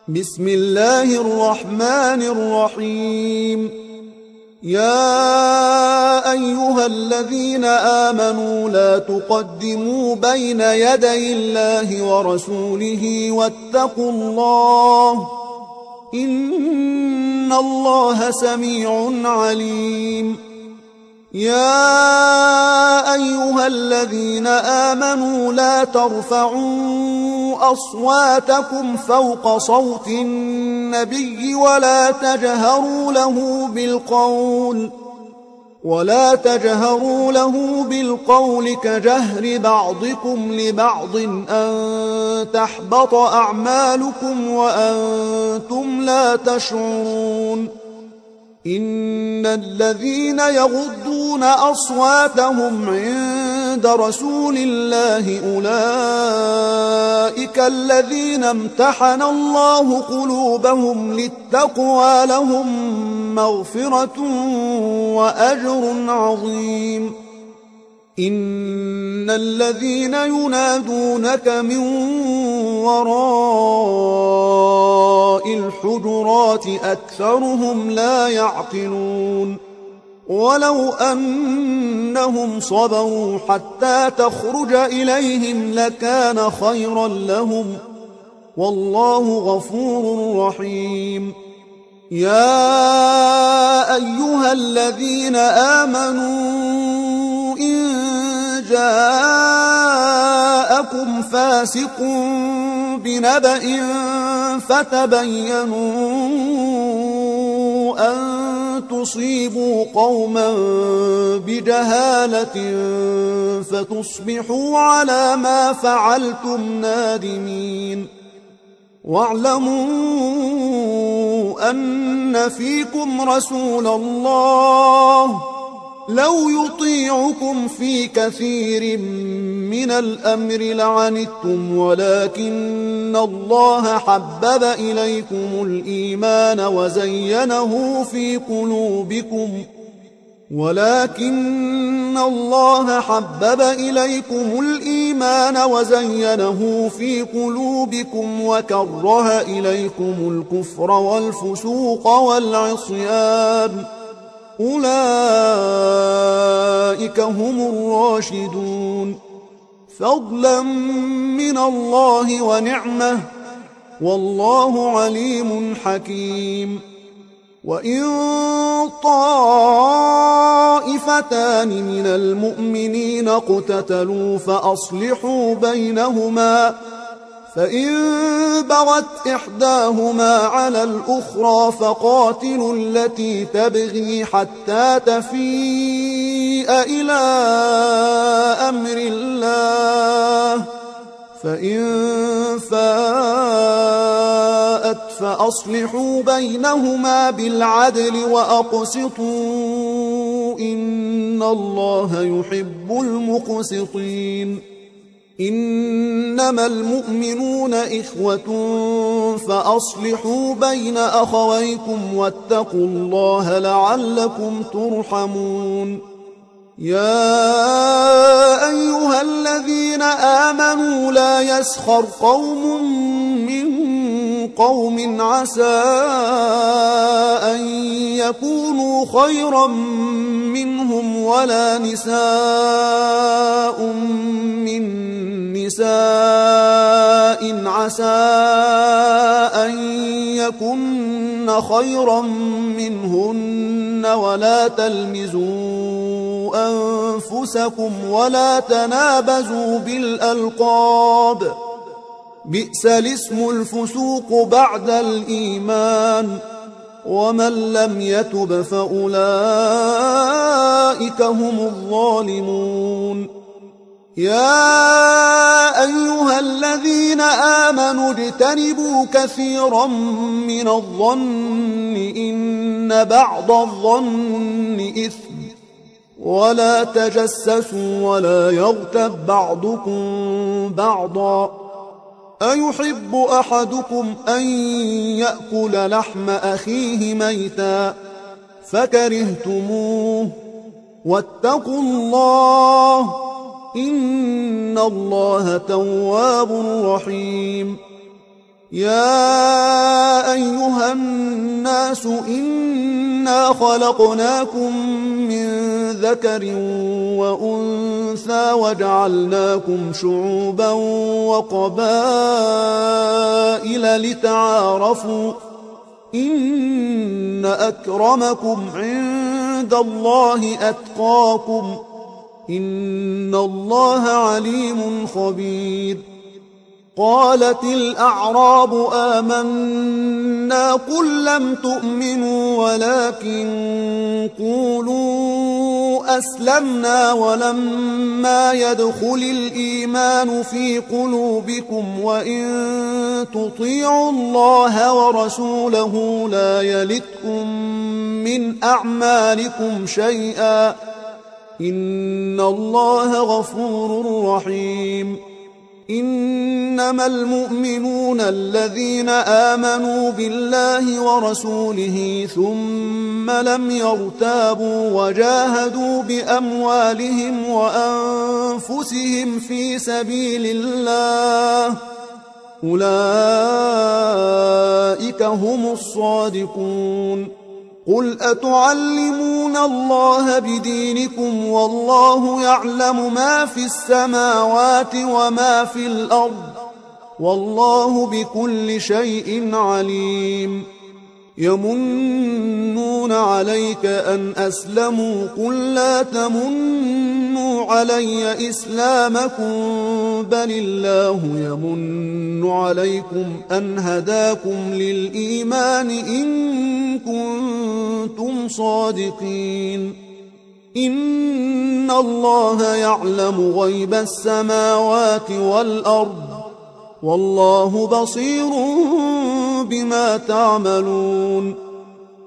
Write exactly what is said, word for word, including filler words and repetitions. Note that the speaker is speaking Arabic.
بسم الله الرحمن الرحيم. يا أيها الذين آمنوا لا تقدموا بين يدي الله ورسوله واتقوا الله إن الله سميع عليم. يا أيها الذين آمنوا لا ترفعوا أصواتكم فوق صوت النبي ولا تجهروا له بالقول ولا تجهروا له بالقول كجهر بعضكم لبعض أن تحبط أعمالكم وأنتم لا تشعرون. إن الذين يغضون أصواتهم عند رسول الله أولئك الذين امتحن الله قلوبهم للتقوى لهم مغفرة وأجر عظيم. إن الذين ينادونك من وراء الحجرات أكثرهم لا يعقلون. ولو أنهم صبروا حتى تخرج إليهم لكان خيرا لهم والله غفور رحيم. يا أيها الذين آمنوا إن جاءكم فاسق بنبأ فتبينوا أن تصيبوا قوما بجهالة فتصبحوا على ما فعلتم نادمين. واعلموا أن فيكم رسول الله لو يطيعكم في كثير من الأمر لعنتم ولكن الله حبب إليكم الإيمان وزينه في قلوبكم ولكن الله حبب إليكم الإيمان وزينه في قلوبكم وكره إليكم الكفر والفسوق والعصيان أولئك هم الراشدون فضلا من الله ونعمة والله عليم حكيم. وإن طائفتان من المؤمنين اقتتلوا فأصلحوا بينهما فإن بغت إحداهما على الأخرى فقاتلوا التي تبغي حتى تفيء إلى أمر الله فإن فاءت فأصلحوا بينهما بالعدل وأقسطوا إن الله يحب المقسطين. إنما المؤمنون إخوة فأصلحوا بين أخويكم واتقوا الله لعلكم ترحمون. يا أيها الذين آمنوا لا يسخر قوم من قوم عسى أن يكونوا خيرا منهم ولا نساء من نساء عسى أن يكن خيرا منهن ولا تلمزوا أنفسكم ولا تنابزوا بالألقاب بئس الاسم الفسوق بعد الإيمان ومن لم يتب فأولئك هم الظالمون. يا أيها الذين آمنوا اجتنبوا كثيرا من الظن إن بعض الظن إثم ولا تجسسوا ولا يغتب بعضكم بعضا أيحب أحدكم أن يأكل لحم أخيه ميتا فكرهتموه واتقوا الله إن الله تواب رحيم. يا خلقناكم من ذكر وأنثى وجعلناكم شعوبا وقبائل لتعارفوا إن أكرمكم عند الله أتقاكم إن الله عليم خبير. قالت الأعراب آمنا قل لم تؤمنوا ولكن قولوا أسلمنا ولما يدخل الإيمان في قلوبكم وإن تطيعوا الله ورسوله لا يلتكم من أعمالكم شيئا إن الله غفور رحيم. إنما المؤمنون الذين آمنوا بالله ورسوله ثم لم يرتابوا وجاهدوا بأموالهم وأنفسهم في سبيل الله أولئك هم الصادقون. قل أتعلمون الله بدينكم والله يعلم ما في السماوات وما في الأرض والله بكل شيء عليم. يمنون عليك أن أسلموا قل لا تمنوا علي إسلامكم بل الله يمن عليكم أن هداكم للإيمان إن كنتم صادقين. إن الله يعلم غيب السماوات والأرض والله بصير بما تعملون.